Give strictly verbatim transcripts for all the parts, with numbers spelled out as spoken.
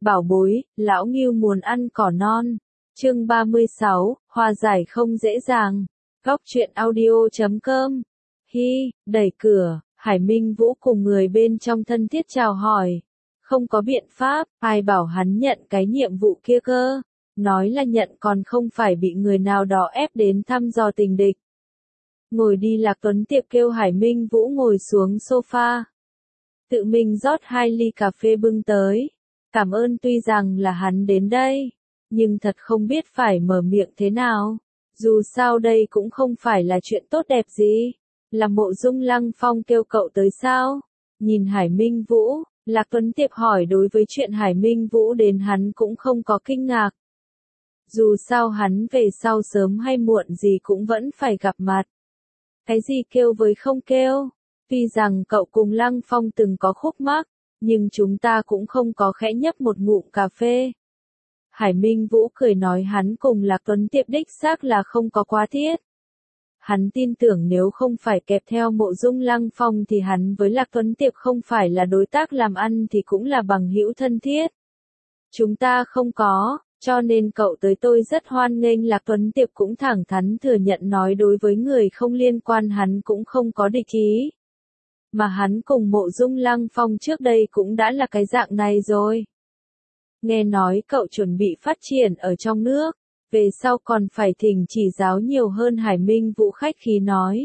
Bảo bối, lão Ngưu muốn ăn cỏ non. Chương ba mươi sáu, hòa giải không dễ dàng. Góc truyện audio chấm com. Hi, đẩy cửa, Hải Minh Vũ cùng người bên trong thân thiết chào hỏi. Không có biện pháp, ai bảo hắn nhận cái nhiệm vụ kia cơ. Nói là nhận còn không phải bị người nào đó ép đến thăm dò tình địch. Ngồi đi Lạc Tuấn Tiệp kêu Hải Minh Vũ ngồi xuống sofa. Tự mình rót hai ly cà phê bưng tới. Cảm ơn, tuy rằng là hắn đến đây, nhưng thật không biết phải mở miệng thế nào. Dù sao đây cũng không phải là chuyện tốt đẹp gì. Là Mộ Dung Lăng Phong kêu cậu tới sao? Nhìn Hải Minh Vũ, Lạc Tuấn Tiệp hỏi. Đối với chuyện Hải Minh Vũ đến hắn cũng không có kinh ngạc. Dù sao hắn về sau sớm hay muộn gì cũng vẫn phải gặp mặt. Cái gì kêu với không kêu? Tuy rằng cậu cùng Lăng Phong từng có khúc mắc, nhưng chúng ta cũng không có khẽ nhấp một ngụm cà phê. Hải Minh Vũ cười nói hắn cùng Lạc Tuấn Tiệp đích xác là không có quá thiết. Hắn tin tưởng nếu không phải kẹp theo Mộ Dung Lăng Phong thì hắn với Lạc Tuấn Tiệp không phải là đối tác làm ăn thì cũng là bằng hữu thân thiết. Chúng ta không có, cho nên cậu tới tôi rất hoan nghênh. Lạc Tuấn Tiệp cũng thẳng thắn thừa nhận nói đối với người không liên quan hắn cũng không có địch ý. Mà hắn cùng Mộ Dung Lăng Phong trước đây cũng đã là cái dạng này rồi. Nghe nói cậu chuẩn bị phát triển ở trong nước, về sau còn phải thỉnh chỉ giáo nhiều hơn. Hải Minh Vũ khách khí nói.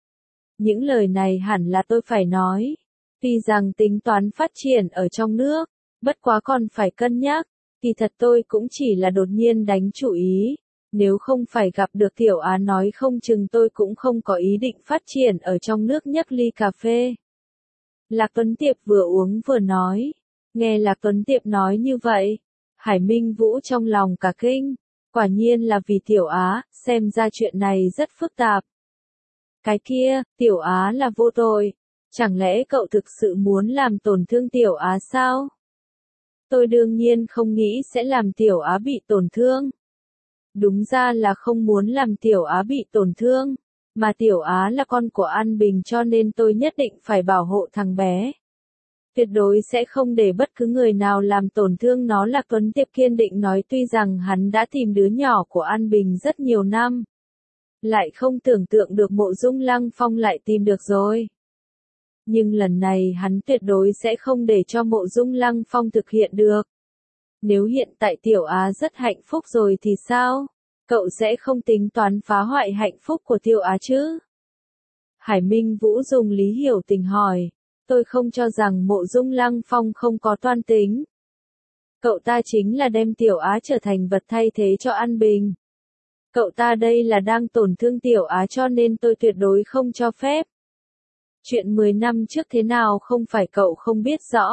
Những lời này hẳn là tôi phải nói. Tuy rằng tính toán phát triển ở trong nước, bất quá còn phải cân nhắc. Kỳ thật tôi cũng chỉ là đột nhiên đánh chủ ý. Nếu không phải gặp được Tiểu Á nói không chừng tôi cũng không có ý định phát triển ở trong nước. Nhấc ly cà phê. Lạc Tuấn Tiệp vừa uống vừa nói. Nghe Lạc Tuấn Tiệp nói như vậy, Hải Minh Vũ trong lòng cả kinh. Quả nhiên là vì Tiểu Á, xem ra chuyện này rất phức tạp. Cái kia, Tiểu Á là vô tội. Chẳng lẽ cậu thực sự muốn làm tổn thương Tiểu Á sao? Tôi đương nhiên không nghĩ sẽ làm Tiểu Á bị tổn thương. Đúng ra là không muốn làm Tiểu Á bị tổn thương, mà Tiểu Á là con của An Bình cho nên tôi nhất định phải bảo hộ thằng bé. Tuyệt đối sẽ không để bất cứ người nào làm tổn thương nó. Lạc Tuấn Tiệp kiên định nói. Tuy rằng hắn đã tìm đứa nhỏ của An Bình rất nhiều năm, lại không tưởng tượng được Mộ Dung Lăng Phong lại tìm được rồi. Nhưng lần này hắn tuyệt đối sẽ không để cho Mộ Dung Lăng Phong thực hiện được. Nếu hiện tại Tiểu Á rất hạnh phúc rồi thì sao? Cậu sẽ không tính toán phá hoại hạnh phúc của Tiểu Á chứ? Hải Minh Vũ dùng lý hiểu tình hỏi. Tôi không cho rằng Mộ Dung Lăng Phong không có toan tính. Cậu ta chính là đem Tiểu Á trở thành vật thay thế cho An Bình. Cậu ta đây là đang tổn thương Tiểu Á cho nên tôi tuyệt đối không cho phép. Chuyện mười năm trước thế nào không phải cậu không biết rõ.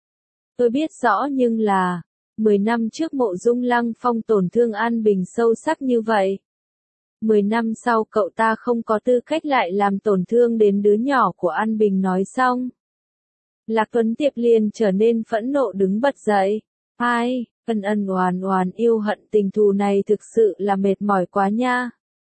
Tôi biết rõ nhưng là, mười năm trước Mộ Dung Lăng Phong tổn thương An Bình sâu sắc như vậy. mười năm sau cậu ta không có tư cách lại làm tổn thương đến đứa nhỏ của An Bình. Nói xong, Lạc Tuấn Tiệp liền trở nên phẫn nộ đứng bật dậy. Ai, ân ân oàn oàn yêu hận tình thù này thực sự là mệt mỏi quá nha.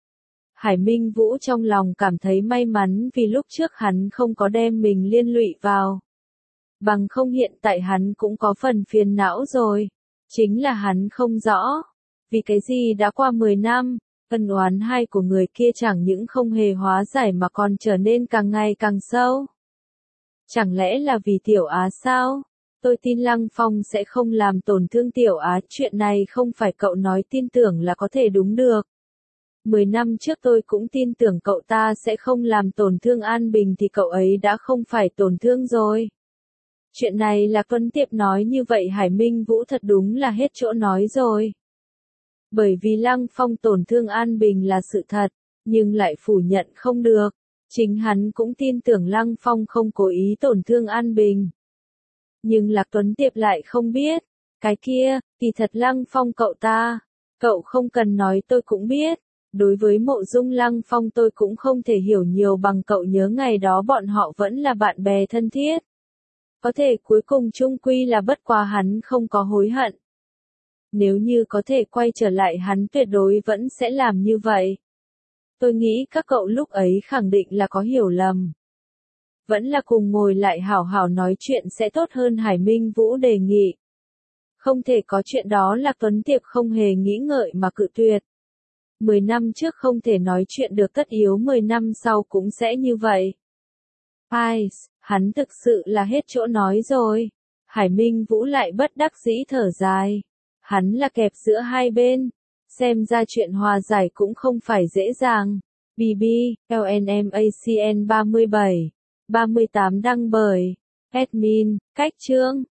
Hải Minh Vũ trong lòng cảm thấy may mắn vì lúc trước hắn không có đem mình liên lụy vào. Bằng không hiện tại hắn cũng có phần phiền não rồi. Chính là hắn không rõ. Vì cái gì đã qua mười năm, ân oán hai của người kia chẳng những không hề hóa giải mà còn trở nên càng ngày càng sâu. Chẳng lẽ là vì Tiểu Á sao? Tôi tin Lăng Phong sẽ không làm tổn thương Tiểu Á. Chuyện này không phải cậu nói tin tưởng là có thể đúng được. Mười năm trước tôi cũng tin tưởng cậu ta sẽ không làm tổn thương An Bình thì cậu ấy đã không phải tổn thương rồi. Chuyện này là Tuấn Tiệp nói như vậy Hải Minh Vũ thật đúng là hết chỗ nói rồi. Bởi vì Lăng Phong tổn thương An Bình là sự thật, nhưng lại phủ nhận không được. Chính hắn cũng tin tưởng Lăng Phong không cố ý tổn thương An Bình. Nhưng Lạc Tuấn Tiệp lại không biết. Cái kia, kỳ thật Lăng Phong cậu ta. Cậu không cần nói tôi cũng biết. Đối với Mộ Dung Lăng Phong tôi cũng không thể hiểu nhiều bằng cậu. Nhớ ngày đó bọn họ vẫn là bạn bè thân thiết. Có thể cuối cùng chung quy là bất quá hắn không có hối hận. Nếu như có thể quay trở lại hắn tuyệt đối vẫn sẽ làm như vậy. Tôi nghĩ các cậu lúc ấy khẳng định là có hiểu lầm. Vẫn là cùng ngồi lại hảo hảo nói chuyện sẽ tốt hơn. Hải Minh Vũ đề nghị. Không thể có chuyện đó, Lạc Tuấn Tiệp không hề nghĩ ngợi mà cự tuyệt. Mười năm trước không thể nói chuyện được, tất yếu mười năm sau cũng sẽ như vậy. Ai, hắn thực sự là hết chỗ nói rồi. Hải Minh Vũ lại bất đắc dĩ thở dài. Hắn là kẹp giữa hai bên. Xem ra chuyện hòa giải cũng không phải dễ dàng. bê bê, lờ en em a xê en ba mươi bảy, ba mươi tám đăng bởi admin, cách chương.